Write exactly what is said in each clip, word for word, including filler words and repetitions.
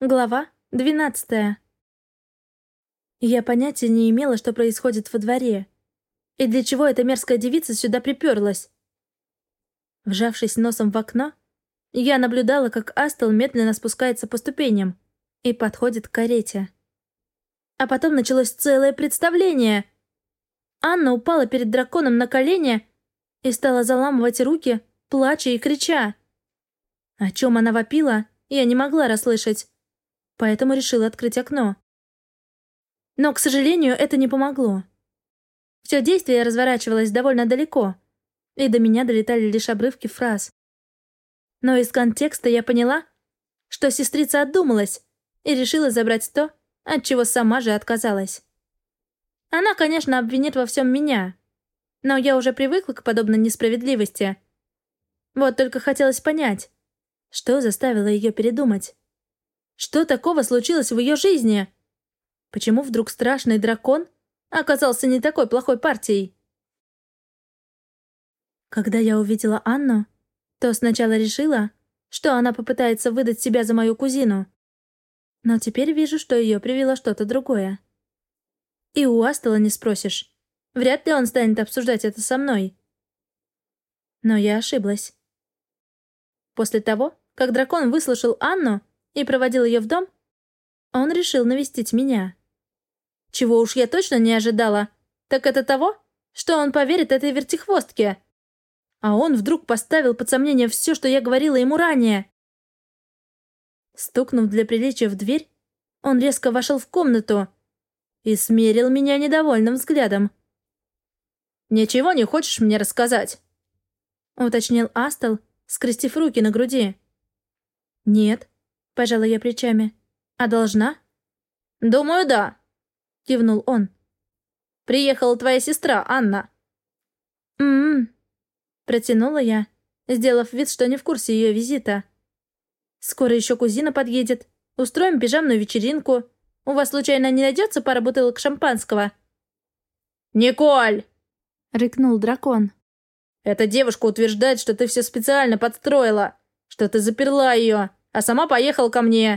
Глава двенадцатая. Я понятия не имела, что происходит во дворе, и для чего эта мерзкая девица сюда приперлась. Вжавшись носом в окно, я наблюдала, как Астел медленно спускается по ступеням и подходит к карете. А потом началось целое представление. Анна упала перед драконом на колени и стала заламывать руки, плача и крича. О чем она вопила, я не могла расслышать, поэтому решила открыть окно. Но, к сожалению, это не помогло. Все действие разворачивалось довольно далеко, и до меня долетали лишь обрывки фраз. Но из контекста я поняла, что сестрица отдумалась и решила забрать то, от чего сама же отказалась. Она, конечно, обвинит во всем меня, но я уже привыкла к подобной несправедливости. Вот только хотелось понять, что заставило ее передумать. Что такого случилось в ее жизни? Почему вдруг страшный дракон оказался не такой плохой партией? Когда я увидела Анну, то сначала решила, что она попытается выдать себя за мою кузину. Но теперь вижу, что ее привело что-то другое. И у Астела не спросишь. Вряд ли он станет обсуждать это со мной. Но я ошиблась. После того, как дракон выслушал Анну и проводил ее в дом, он решил навестить меня. Чего уж я точно не ожидала, так это того, что он поверит этой вертихвостке. А он вдруг поставил под сомнение все, что я говорила ему ранее. Стукнув для приличия в дверь, он резко вошел в комнату и смерил меня недовольным взглядом. «Ничего не хочешь мне рассказать?» — уточнил Астел, скрестив руки на груди. «Нет», — пожала я плечами. «А должна?» «Думаю, да», — кивнул он. «Приехала твоя сестра, Анна». «М-м-м», протянула я, сделав вид, что не в курсе ее визита. «Скоро еще кузина подъедет. Устроим пижамную вечеринку. У вас, случайно, не найдется пара бутылок шампанского?» «Николь!» — рыкнул дракон. «Эта девушка утверждает, что ты все специально подстроила, что ты заперла ее, а сама поехала ко мне».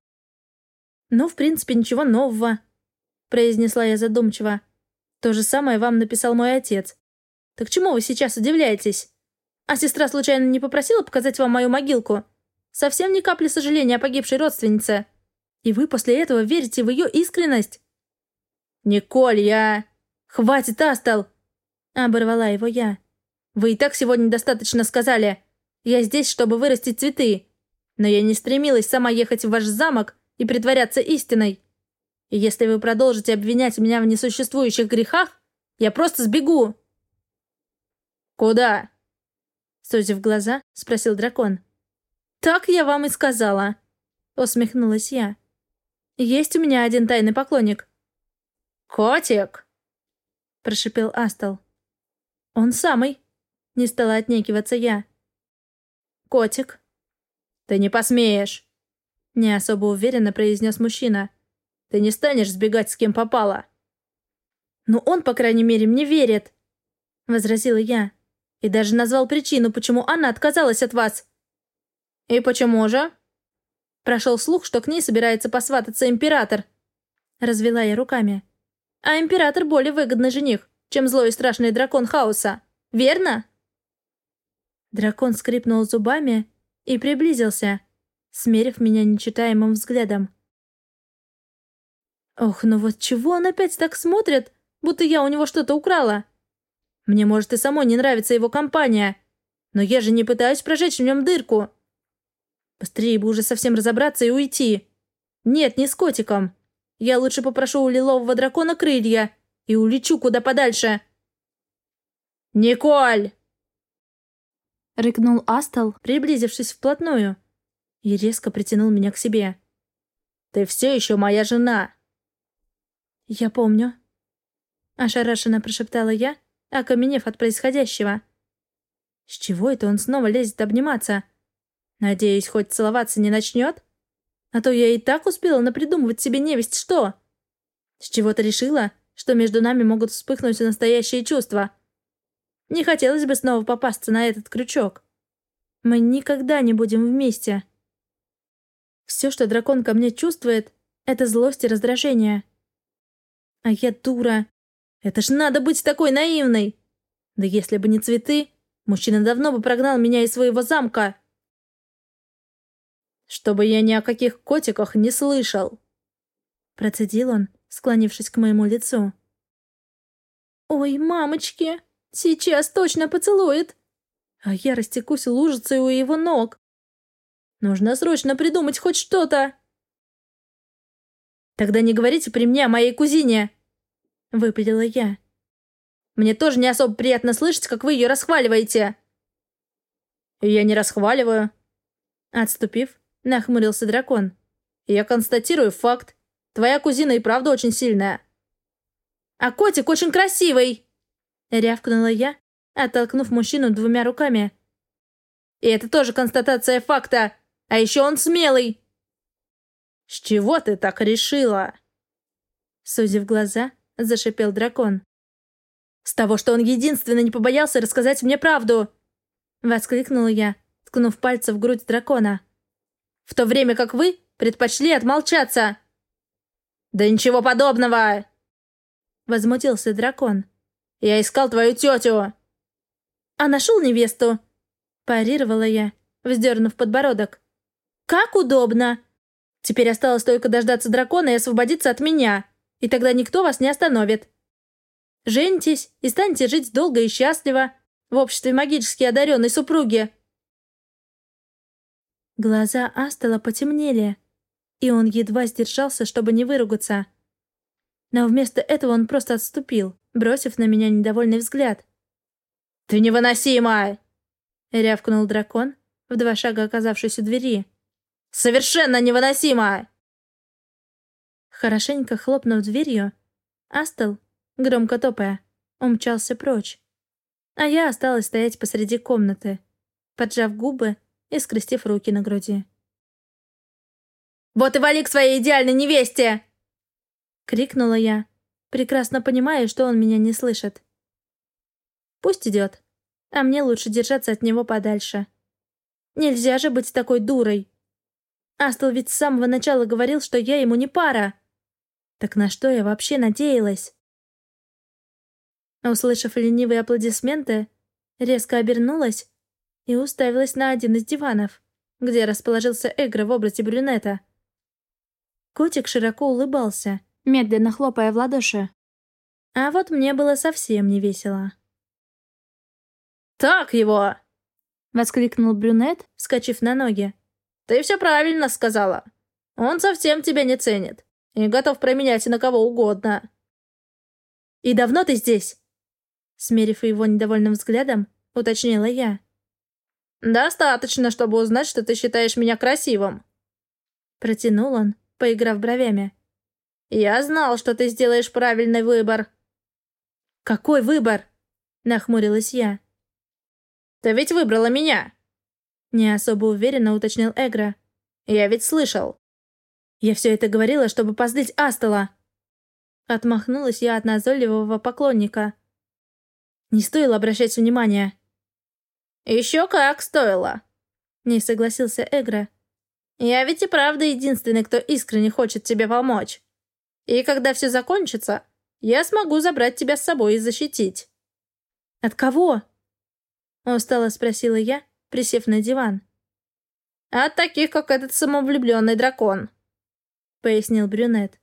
«Ну, в принципе, ничего нового», — произнесла я задумчиво. «То же самое вам написал мой отец. Так чему вы сейчас удивляетесь? А сестра случайно не попросила показать вам мою могилку? Совсем ни капли сожаления о погибшей родственнице. И вы после этого верите в ее искренность?» «Николь, я...» «Хватит, Астел!» — оборвала его я. «Вы и так сегодня достаточно сказали. Я здесь, чтобы вырастить цветы. Но я не стремилась сама ехать в ваш замок и притворяться истиной. И если вы продолжите обвинять меня в несуществующих грехах, я просто сбегу!» «Куда?» — сузив глаза, спросил дракон. «Так я вам и сказала», — усмехнулась я. «Есть у меня один тайный поклонник». «Котик!» — прошипел Астел. «Он самый», — не стала отнекиваться я. «Котик». «Ты не посмеешь», — не особо уверенно произнес мужчина. «Ты не станешь сбегать с кем попало». «Ну он, по крайней мере, мне верит», — возразила я. «И даже назвал причину, почему Анна отказалась от вас». «И почему же?» Прошел слух, что к ней собирается посвататься император. Развела я руками. А император более выгодный жених, чем злой и страшный дракон хаоса. Верно? Дракон скрипнул зубами и приблизился, смерив меня нечитаемым взглядом. Ох, ну вот чего он опять так смотрит, будто я у него что-то украла? Мне, может, и самой не нравится его компания, но я же не пытаюсь прожечь в нем дырку. Быстрее бы уже совсем разобраться и уйти. Нет, не с котиком. Я лучше попрошу у лилового дракона крылья и улечу куда подальше. «Николь!» — рыкнул Астел, приблизившись вплотную, и резко притянул меня к себе. «Ты все еще моя жена!» «Я помню», — ошарашенно прошептала я, окаменев от происходящего. «С чего это он снова лезет обниматься? Надеюсь, хоть целоваться не начнет? А то я и так успела напридумывать себе невесть что. С чего-то решила, что между нами могут вспыхнуть настоящие чувства. Не хотелось бы снова попасться на этот крючок. Мы никогда не будем вместе». Все, что дракон ко мне чувствует, это злость и раздражение. А я дура. Это ж надо быть такой наивной. Да если бы не цветы, мужчина давно бы прогнал меня из своего замка. Чтобы я ни о каких котиках не слышал. Процедил он, склонившись к моему лицу. Ой, мамочки, сейчас точно поцелует. А я растекусь лужицей у его ног. Нужно срочно придумать хоть что-то. Тогда не говорите при мне о моей кузине, выпалила я. Мне тоже не особо приятно слышать, как вы ее расхваливаете. Я не расхваливаю. Отступив, нахмурился дракон. Я констатирую факт. Твоя кузина и правда очень сильная. А котик очень красивый, рявкнула я, оттолкнув мужчину двумя руками. И это тоже констатация факта. А еще он смелый. С чего ты так решила? Сузив глаза, зашипел дракон. С того, что он единственный не побоялся рассказать мне правду, воскликнула я, ткнув пальцем в грудь дракона. В то время как вы предпочли отмолчаться. Да ничего подобного! Возмутился дракон. Я искал твою тетю. А нашел невесту? Парировала я, вздернув подбородок. Как удобно! Теперь осталось только дождаться дракона и освободиться от меня, и тогда никто вас не остановит. Женитесь и станете жить долго и счастливо в обществе магически одаренной супруги. Глаза Астела потемнели, и он едва сдержался, чтобы не выругаться. Но вместо этого он просто отступил, бросив на меня недовольный взгляд. «Ты невыносима!» — рявкнул дракон, в два шага оказавшись у двери. «Совершенно невыносимо!» Хорошенько хлопнув дверью, Астел, громко топая, умчался прочь. А я осталась стоять посреди комнаты, поджав губы и скрестив руки на груди. «Вот и вали к своей идеальной невесте!» — крикнула я, прекрасно понимая, что он меня не слышит. «Пусть идет, а мне лучше держаться от него подальше. Нельзя же быть такой дурой. Астел ведь с самого начала говорил, что я ему не пара. Так на что я вообще надеялась?» Услышав ленивые аплодисменты, резко обернулась и уставилась на один из диванов, где расположился Эгра в образе брюнета. Котик широко улыбался, медленно хлопая в ладоши. А вот мне было совсем не весело. «Так его!» — воскликнул брюнет, вскочив на ноги. «Ты все правильно сказала. Он совсем тебя не ценит и готов променять и на кого угодно». «И давно ты здесь?» Смерив его недовольным взглядом, уточнила я. «Достаточно, чтобы узнать, что ты считаешь меня красивым». Протянул он, поиграв бровями. «Я знал, что ты сделаешь правильный выбор». «Какой выбор?» — нахмурилась я. «Ты ведь выбрала меня!» Не особо уверенно уточнил Эгра. «Я ведь слышал». «Я все это говорила, чтобы позлить Астела». Отмахнулась я от назойливого поклонника. Не стоило обращать внимания. «Еще как стоило!» Не согласился Эгра. «Я ведь и правда единственный, кто искренне хочет тебе помочь. И когда все закончится, я смогу забрать тебя с собой и защитить». «От кого?» Устало спросила я, присев на диван. «От таких, как этот самовлюбленный дракон», — пояснил брюнет.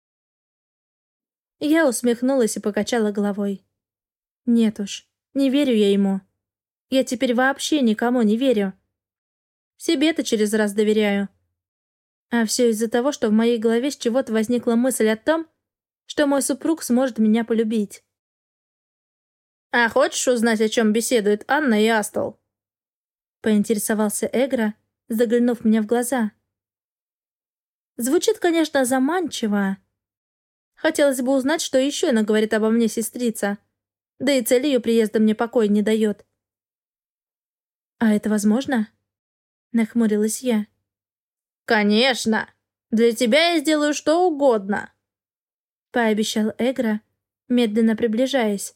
Я усмехнулась и покачала головой. Нет уж, не верю я ему. Я теперь вообще никому не верю. Себе-то через раз доверяю. А все из-за того, что в моей голове с чего-то возникла мысль о том, что мой супруг сможет меня полюбить. «А хочешь узнать, о чем беседуют Анна и Астел?» Поинтересовался Эгра, заглянув мне в глаза. Звучит, конечно, заманчиво. Хотелось бы узнать, что еще она говорит обо мне сестрица. Да и цель ее приезда мне покоя не дает. «А это возможно?» Нахмурилась я. «Конечно! Для тебя я сделаю что угодно!» Пообещал Эгра, медленно приближаясь.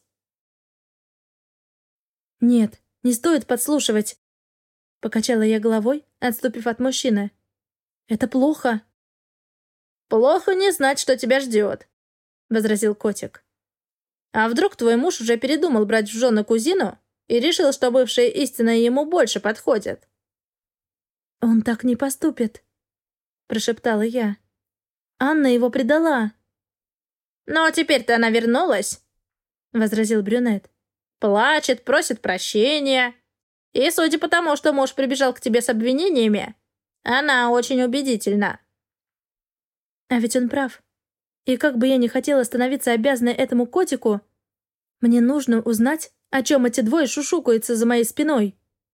«Нет, не стоит подслушивать!» Покачала я головой, отступив от мужчины. Это плохо. «Плохо не знать, что тебя ждет», — возразил котик. «А вдруг твой муж уже передумал брать в жены кузину и решил, что бывшая истинная ему больше подходит?» «Он так не поступит», — прошептала я. «Анна его предала». «Но теперь-то она вернулась», — возразил брюнет. «Плачет, просит прощения. И судя по тому, что муж прибежал к тебе с обвинениями, она очень убедительна». А ведь он прав. И как бы я ни хотела становиться обязанной этому котику, мне нужно узнать, о чем эти двое шушукаются за моей спиной.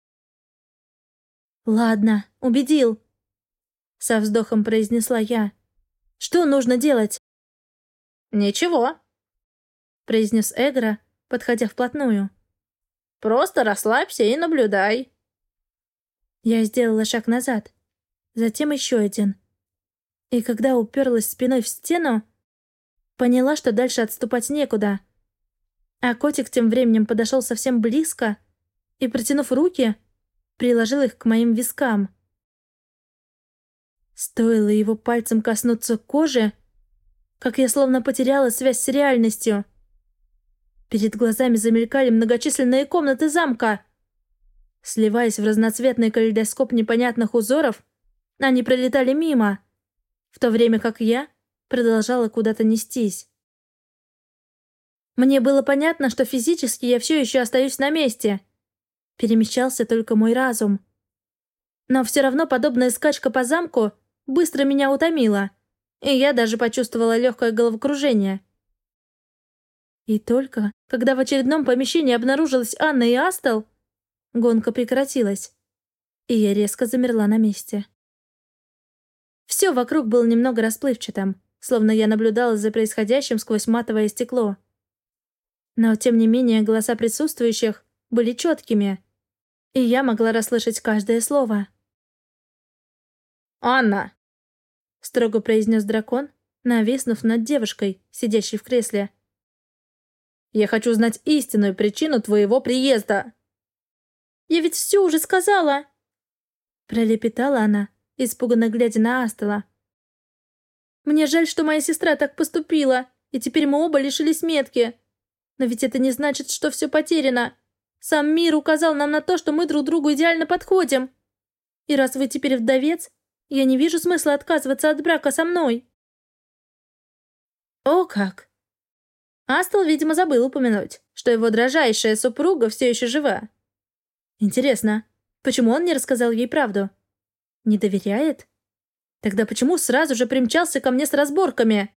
«Ладно, убедил», — со вздохом произнесла я. «Что нужно делать?» «Ничего», — произнес Эгра, подходя вплотную. «Просто расслабься и наблюдай». Я сделала шаг назад, затем еще один. И когда уперлась спиной в стену, поняла, что дальше отступать некуда. А котик тем временем подошел совсем близко и, протянув руки, приложил их к моим вискам. Стоило его пальцем коснуться кожи, как я словно потеряла связь с реальностью. Перед глазами замелькали многочисленные комнаты замка. Сливаясь в разноцветный калейдоскоп непонятных узоров, они пролетали мимо, в то время как я продолжала куда-то нестись. Мне было понятно, что физически я все еще остаюсь на месте. Перемещался только мой разум. Но все равно подобная скачка по замку быстро меня утомила, и я даже почувствовала легкое головокружение. И только, когда в очередном помещении обнаружилась Анна и Астел, гонка прекратилась, и я резко замерла на месте. Все вокруг было немного расплывчатым, словно я наблюдала за происходящим сквозь матовое стекло. Но, тем не менее, голоса присутствующих были четкими, и я могла расслышать каждое слово. «Анна!» — строго произнес дракон, нависнув над девушкой, сидящей в кресле. «Я хочу знать истинную причину твоего приезда!» «Я ведь все уже сказала!» Пролепетала она, испуганно глядя на Астела. «Мне жаль, что моя сестра так поступила, и теперь мы оба лишились метки. Но ведь это не значит, что все потеряно. Сам мир указал нам на то, что мы друг другу идеально подходим. И раз вы теперь вдовец, я не вижу смысла отказываться от брака со мной». О как! Астел, видимо, забыл упомянуть, что его дрожайшая супруга все еще жива. Интересно, почему он не рассказал ей правду? Не доверяет? Тогда почему сразу же примчался ко мне с разборками?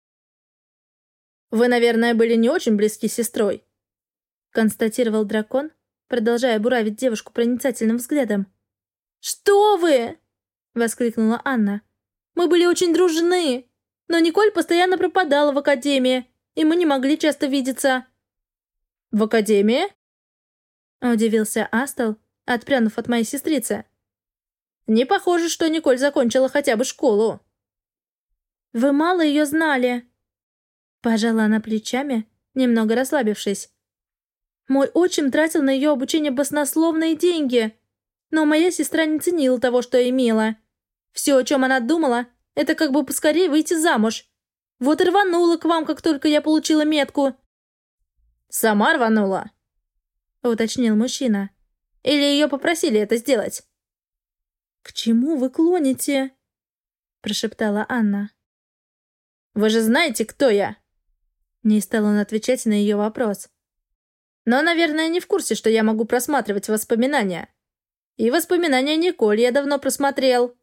«Вы, наверное, были не очень близки с сестрой», — констатировал дракон, продолжая буравить девушку проницательным взглядом. «Что вы?» — воскликнула Анна. «Мы были очень дружны, но Николь постоянно пропадала в академии, и мы не могли часто видеться». «В академии?» — удивился Астел, отпрянув от моей сестрицы. «Не похоже, что Николь закончила хотя бы школу». «Вы мало ее знали», — пожала она плечами, немного расслабившись. «Мой отчим тратил на ее обучение баснословные деньги, но моя сестра не ценила того, что имела. Все, о чем она думала, это как бы поскорее выйти замуж. Вот и рванула к вам, как только я получила метку». «Сама рванула?» — уточнил мужчина. «Или ее попросили это сделать?» «К чему вы клоните?» — прошептала Анна. «Вы же знаете, кто я?» Не стал он отвечать на ее вопрос. «Но, наверное, не в курсе, что я могу просматривать воспоминания. И воспоминания Николь я давно просмотрел».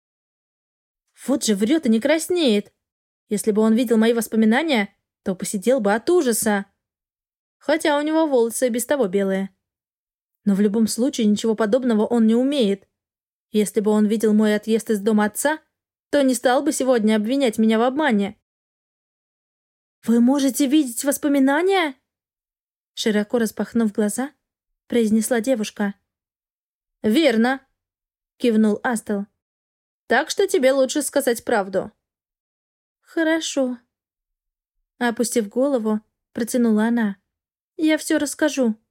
Вот же врет и не краснеет. Если бы он видел мои воспоминания, то посидел бы от ужаса. Хотя у него волосы и без того белые. Но в любом случае ничего подобного он не умеет. Если бы он видел мой отъезд из дома отца, то не стал бы сегодня обвинять меня в обмане. «Вы можете видеть воспоминания?» Широко распахнув глаза, произнесла девушка. «Верно», — кивнул Астел. «Так что тебе лучше сказать правду». «Хорошо». Опустив голову, протянула она. «Я все расскажу».